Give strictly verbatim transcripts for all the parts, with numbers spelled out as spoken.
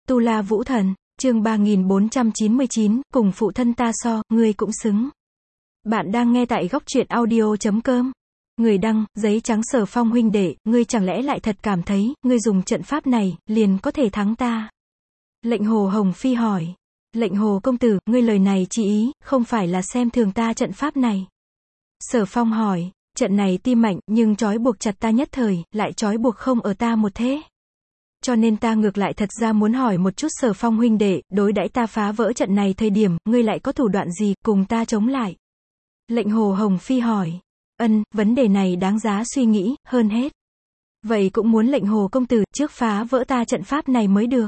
Tu La Vũ Thần, chương ba nghìn bốn trăm chín mươi chín, cùng phụ thân ta so, ngươi cũng xứng. Bạn đang nghe tại góc truyện audio chấm com. Người đăng, giấy trắng Sở Phong huynh đệ, ngươi chẳng lẽ lại thật cảm thấy, ngươi dùng trận pháp này, liền có thể thắng ta? Lệnh Hồ Hồng Phi hỏi. Lệnh Hồ công tử, ngươi lời này chỉ ý, không phải là xem thường ta trận pháp này. Sở Phong hỏi, trận này tuy mạnh, nhưng trói buộc chặt ta nhất thời, lại trói buộc không ở ta một thế. Cho nên ta ngược lại thật ra muốn hỏi một chút Sở Phong huynh đệ, đối đãi ta phá vỡ trận này thời điểm, ngươi lại có thủ đoạn gì, cùng ta chống lại? Lệnh Hồ Hồng Phi hỏi. Ân, vấn đề này đáng giá suy nghĩ, hơn hết. Vậy cũng muốn lệnh Hồ công tử, trước phá vỡ ta trận pháp này mới được.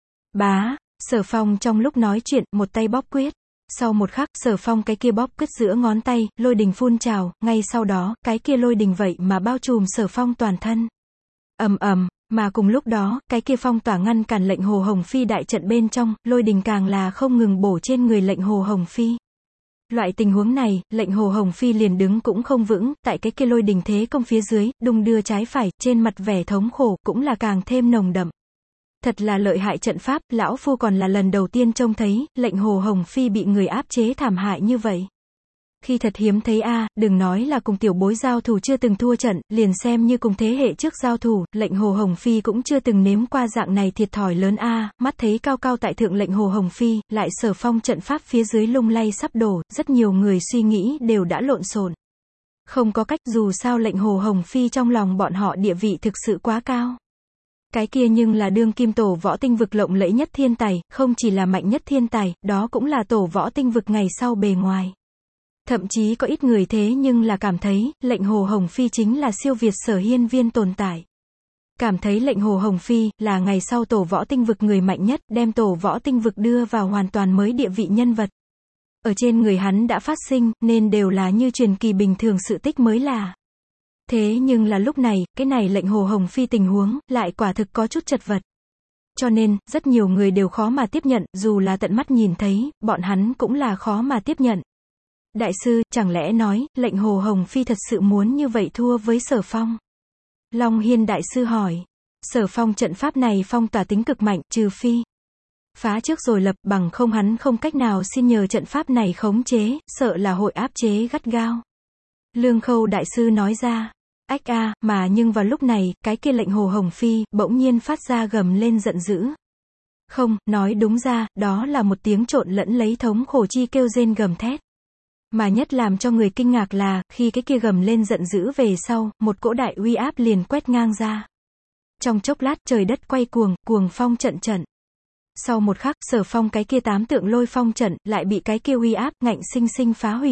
Bá, Sở Phong trong lúc nói chuyện, một tay bóp quyết. Sau một khắc, Sở Phong cái kia bóp quyết giữa ngón tay, lôi đình phun trào, ngay sau đó, cái kia lôi đình vậy mà bao trùm Sở Phong toàn thân. Ầm ầm, mà cùng lúc đó, cái kia phong tỏa ngăn cản lệnh Hồ Hồng Phi đại trận bên trong, lôi đình càng là không ngừng bổ trên người lệnh Hồ Hồng Phi. Loại tình huống này, lệnh Hồ Hồng Phi liền đứng cũng không vững, tại cái kia lôi đình thế công phía dưới, đung đưa trái phải, trên mặt vẻ thống khổ, cũng là càng thêm nồng đậm. Thật là lợi hại trận pháp, lão phu còn là lần đầu tiên trông thấy, lệnh Hồ Hồng Phi bị người áp chế thảm hại như vậy. Khi thật hiếm thấy a, à, đừng nói là cùng tiểu bối giao thủ chưa từng thua trận, liền xem như cùng thế hệ trước giao thủ, lệnh Hồ Hồng Phi cũng chưa từng nếm qua dạng này thiệt thòi lớn a, à, mắt thấy cao cao tại thượng lệnh Hồ Hồng Phi, lại Sở Phong trận pháp phía dưới lung lay sắp đổ, rất nhiều người suy nghĩ đều đã lộn xộn. Không có cách, dù sao lệnh Hồ Hồng Phi trong lòng bọn họ địa vị thực sự quá cao. Cái kia nhưng là đương kim tổ võ tinh vực lộng lẫy nhất thiên tài, không chỉ là mạnh nhất thiên tài, đó cũng là tổ võ tinh vực ngày sau bề ngoài. Thậm chí có ít người thế nhưng là cảm thấy, lệnh Hồ Hồng Phi chính là siêu việt Sở Hiên Viên tồn tại. Cảm thấy lệnh Hồ Hồng Phi, là ngày sau tổ võ tinh vực người mạnh nhất, đem tổ võ tinh vực đưa vào hoàn toàn mới địa vị nhân vật. Ở trên người hắn đã phát sinh, nên đều là như truyền kỳ bình thường sự tích mới là. Thế nhưng là lúc này, cái này lệnh Hồ Hồng Phi tình huống, lại quả thực có chút chật vật. Cho nên, rất nhiều người đều khó mà tiếp nhận, dù là tận mắt nhìn thấy, bọn hắn cũng là khó mà tiếp nhận. Đại sư, chẳng lẽ nói, lệnh Hồ Hồng Phi thật sự muốn như vậy thua với Sở Phong? Long Hiên đại sư hỏi. Sở Phong trận pháp này phong tỏa tính cực mạnh, trừ phi phá trước rồi lập, bằng không hắn không cách nào xin nhờ trận pháp này khống chế, sợ là hội áp chế gắt gao. Lương Khâu đại sư nói ra. Ách a, mà nhưng vào lúc này, cái kia lệnh Hồ Hồng Phi, bỗng nhiên phát ra gầm lên giận dữ. Không, nói đúng ra, đó là một tiếng trộn lẫn lấy thống khổ chi kêu rên gầm thét. Mà nhất làm cho người kinh ngạc là, khi cái kia gầm lên giận dữ về sau, một cỗ đại uy áp liền quét ngang ra. Trong chốc lát trời đất quay cuồng, cuồng phong trận trận. Sau một khắc, Sở Phong cái kia tám tượng lôi phong trận, lại bị cái kia uy áp, ngạnh sinh sinh phá hủy.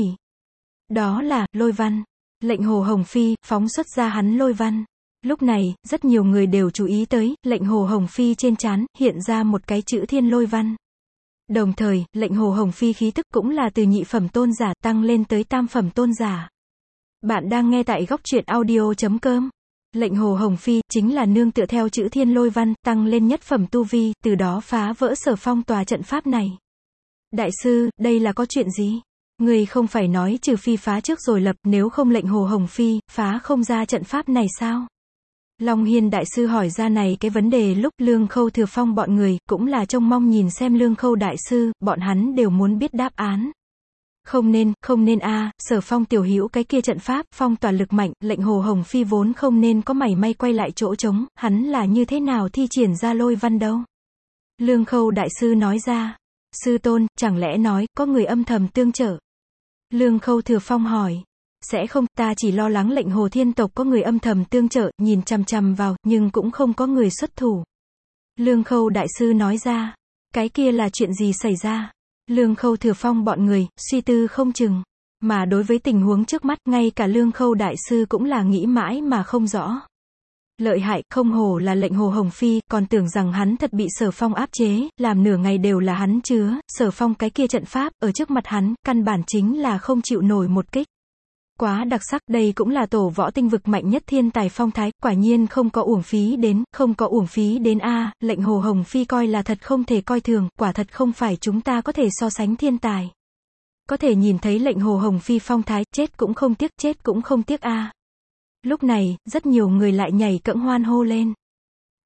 Đó là, lôi văn. Lệnh Hồ Hồng Phi, phóng xuất ra hắn lôi văn. Lúc này, rất nhiều người đều chú ý tới, lệnh Hồ Hồng Phi trên trán, hiện ra một cái chữ thiên lôi văn. Đồng thời, lệnh Hồ Hồng Phi khí tức cũng là từ nhị phẩm tôn giả, tăng lên tới tam phẩm tôn giả. Bạn đang nghe tại góc truyện audio chấm com. Lệnh Hồ Hồng Phi, chính là nương tựa theo chữ thiên lôi văn, tăng lên nhất phẩm tu vi, từ đó phá vỡ Sở Phong tòa trận pháp này. Đại sư, đây là có chuyện gì? Người không phải nói trừ phi phá trước rồi lập, nếu không lệnh Hồ Hồng Phi, phá không ra trận pháp này sao? Long Hiên đại sư hỏi ra này cái vấn đề lúc Lương Khâu Thừa Phong bọn người, cũng là trông mong nhìn xem Lương Khâu đại sư, bọn hắn đều muốn biết đáp án. Không nên, không nên a, à, Sở Phong tiểu hữu cái kia trận pháp, phong toàn lực mạnh, lệnh Hồ Hồng Phi vốn không nên có mảy may quay lại chỗ trống, hắn là như thế nào thi triển ra lôi văn đâu? Lương Khâu đại sư nói ra. Sư tôn, chẳng lẽ nói, có người âm thầm tương trợ? Lương Khâu Thừa Phong hỏi. Sẽ không, ta chỉ lo lắng lệnh Hồ Thiên tộc có người âm thầm tương trợ, nhìn chằm chằm vào, nhưng cũng không có người xuất thủ. Lương Khâu đại sư nói ra. Cái kia là chuyện gì xảy ra? Lương Khâu Thừa Phong bọn người, suy tư không chừng. Mà đối với tình huống trước mắt, ngay cả Lương Khâu đại sư cũng là nghĩ mãi mà không rõ. Lợi hại, không hổ là lệnh Hồ Hồng Phi, còn tưởng rằng hắn thật bị Sở Phong áp chế, làm nửa ngày đều là hắn chứa, Sở Phong cái kia trận pháp, ở trước mặt hắn, căn bản chính là không chịu nổi một kích. Quá đặc sắc, đây cũng là tổ võ tinh vực mạnh nhất thiên tài phong thái, quả nhiên không có uổng phí đến, không có uổng phí đến a, à, lệnh Hồ Hồng Phi coi là thật không thể coi thường, quả thật không phải chúng ta có thể so sánh thiên tài. Có thể nhìn thấy lệnh Hồ Hồng Phi phong thái, chết cũng không tiếc, chết cũng không tiếc a. À. Lúc này, rất nhiều người lại nhảy cẫng hoan hô lên.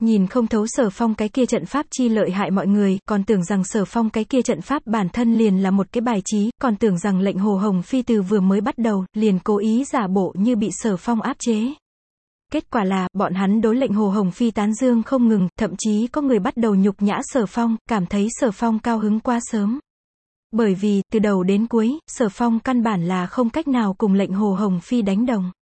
Nhìn không thấu Sở Phong cái kia trận pháp chi lợi hại mọi người, còn tưởng rằng Sở Phong cái kia trận pháp bản thân liền là một cái bài trí, còn tưởng rằng lệnh Hồ Hồng Phi từ vừa mới bắt đầu, liền cố ý giả bộ như bị Sở Phong áp chế. Kết quả là, bọn hắn đối lệnh Hồ Hồng Phi tán dương không ngừng, thậm chí có người bắt đầu nhục nhã Sở Phong, cảm thấy Sở Phong cao hứng quá sớm. Bởi vì, từ đầu đến cuối, Sở Phong căn bản là không cách nào cùng lệnh Hồ Hồng Phi đánh đồng.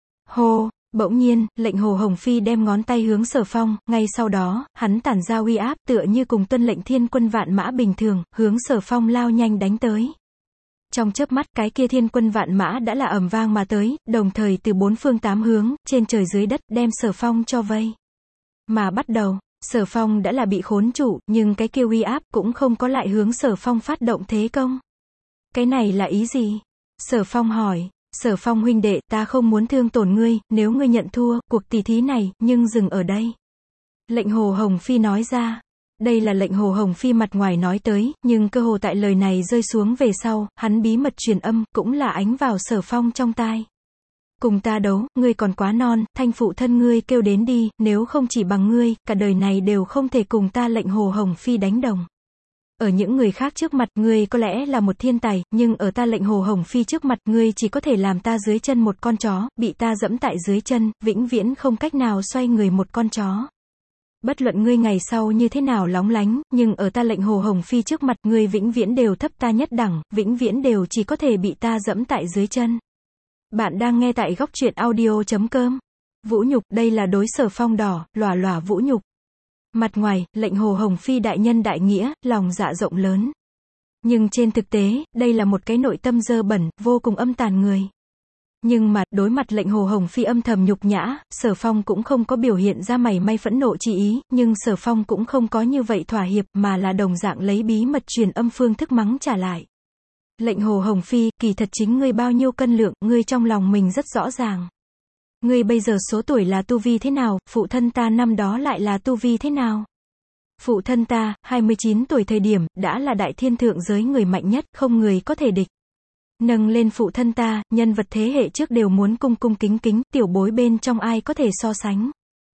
Hô! Bỗng nhiên, lệnh Hồ Hồng Phi đem ngón tay hướng Sở Phong, ngay sau đó, hắn tản ra uy áp, tựa như cùng tuân lệnh thiên quân vạn mã bình thường, hướng Sở Phong lao nhanh đánh tới. Trong chớp mắt, cái kia thiên quân vạn mã đã là ầm vang mà tới, đồng thời từ bốn phương tám hướng, trên trời dưới đất, đem Sở Phong cho vây. Mà bắt đầu, Sở Phong đã là bị khốn trụ, nhưng cái kia uy áp cũng không có lại hướng Sở Phong phát động thế công. Cái này là ý gì? Sở Phong hỏi. Sở Phong huynh đệ, ta không muốn thương tổn ngươi, nếu ngươi nhận thua, cuộc tỷ thí này, nhưng dừng ở đây. Lệnh Hồ Hồng Phi nói ra. Đây là lệnh Hồ Hồng Phi mặt ngoài nói tới, nhưng cơ hồ tại lời này rơi xuống về sau, hắn bí mật truyền âm, cũng là ánh vào Sở Phong trong tai. Cùng ta đấu, ngươi còn quá non, thanh phụ thân ngươi kêu đến đi, nếu không chỉ bằng ngươi, cả đời này đều không thể cùng ta lệnh Hồ Hồng Phi đánh đồng. Ở những người khác trước mặt, ngươi có lẽ là một thiên tài, nhưng ở ta lệnh Hồ Hồng Phi trước mặt, ngươi chỉ có thể làm ta dưới chân một con chó, bị ta dẫm tại dưới chân, vĩnh viễn không cách nào xoay người một con chó. Bất luận ngươi ngày sau như thế nào lóng lánh, nhưng ở ta lệnh Hồ Hồng Phi trước mặt, ngươi vĩnh viễn đều thấp ta nhất đẳng, vĩnh viễn đều chỉ có thể bị ta dẫm tại dưới chân. Bạn đang nghe tại góc truyện audio chấm com. Vũ nhục, đây là đối Sở Phong đỏ, lòa lòa vũ nhục. Mặt ngoài, lệnh Hồ Hồng Phi đại nhân đại nghĩa, lòng dạ rộng lớn. Nhưng trên thực tế, đây là một cái nội tâm dơ bẩn, vô cùng âm tàn người. Nhưng mà, đối mặt lệnh Hồ Hồng Phi âm thầm nhục nhã, Sở Phong cũng không có biểu hiện ra mảy may phẫn nộ chi ý, nhưng Sở Phong cũng không có như vậy thỏa hiệp, mà là đồng dạng lấy bí mật truyền âm phương thức mắng trả lại. Lệnh Hồ Hồng Phi, kỳ thật chính ngươi bao nhiêu cân lượng, ngươi trong lòng mình rất rõ ràng. Ngươi bây giờ số tuổi là tu vi thế nào, phụ thân ta năm đó lại là tu vi thế nào? Phụ thân ta, hai mươi chín tuổi thời điểm, đã là đại thiên thượng giới người mạnh nhất, không người có thể địch. Nâng lên phụ thân ta, nhân vật thế hệ trước đều muốn cung cung kính kính, tiểu bối bên trong ai có thể so sánh.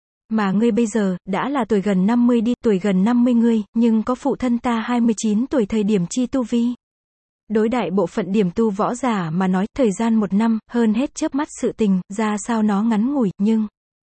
Mà ngươi bây giờ, đã là tuổi gần năm mươi đi, tuổi gần năm mươi ngươi, nhưng có phụ thân ta hai mươi chín tuổi thời điểm chi tu vi. Đối đại bộ phận điểm tu võ giả mà nói, thời gian một năm, hơn hết chớp mắt sự tình, ra sao nó ngắn ngủi, nhưng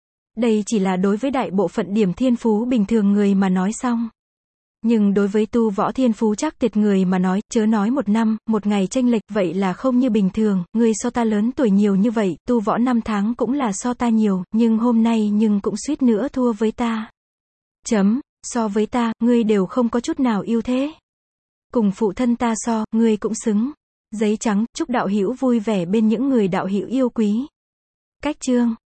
đây chỉ là đối với đại bộ phận điểm thiên phú bình thường người mà nói xong. Nhưng đối với tu võ thiên phú chắc tuyệt người mà nói, chớ nói một năm, một ngày chênh lệch, vậy là không như bình thường, ngươi so ta lớn tuổi nhiều như vậy, tu võ năm tháng cũng là so ta nhiều, nhưng hôm nay nhưng cũng suýt nữa thua với ta. Chấm, so với ta, ngươi đều không có chút nào ưu thế. Cùng phụ thân ta so, ngươi cũng xứng. Giấy trắng, chúc đạo hữu vui vẻ bên những người đạo hữu yêu quý. Cách chương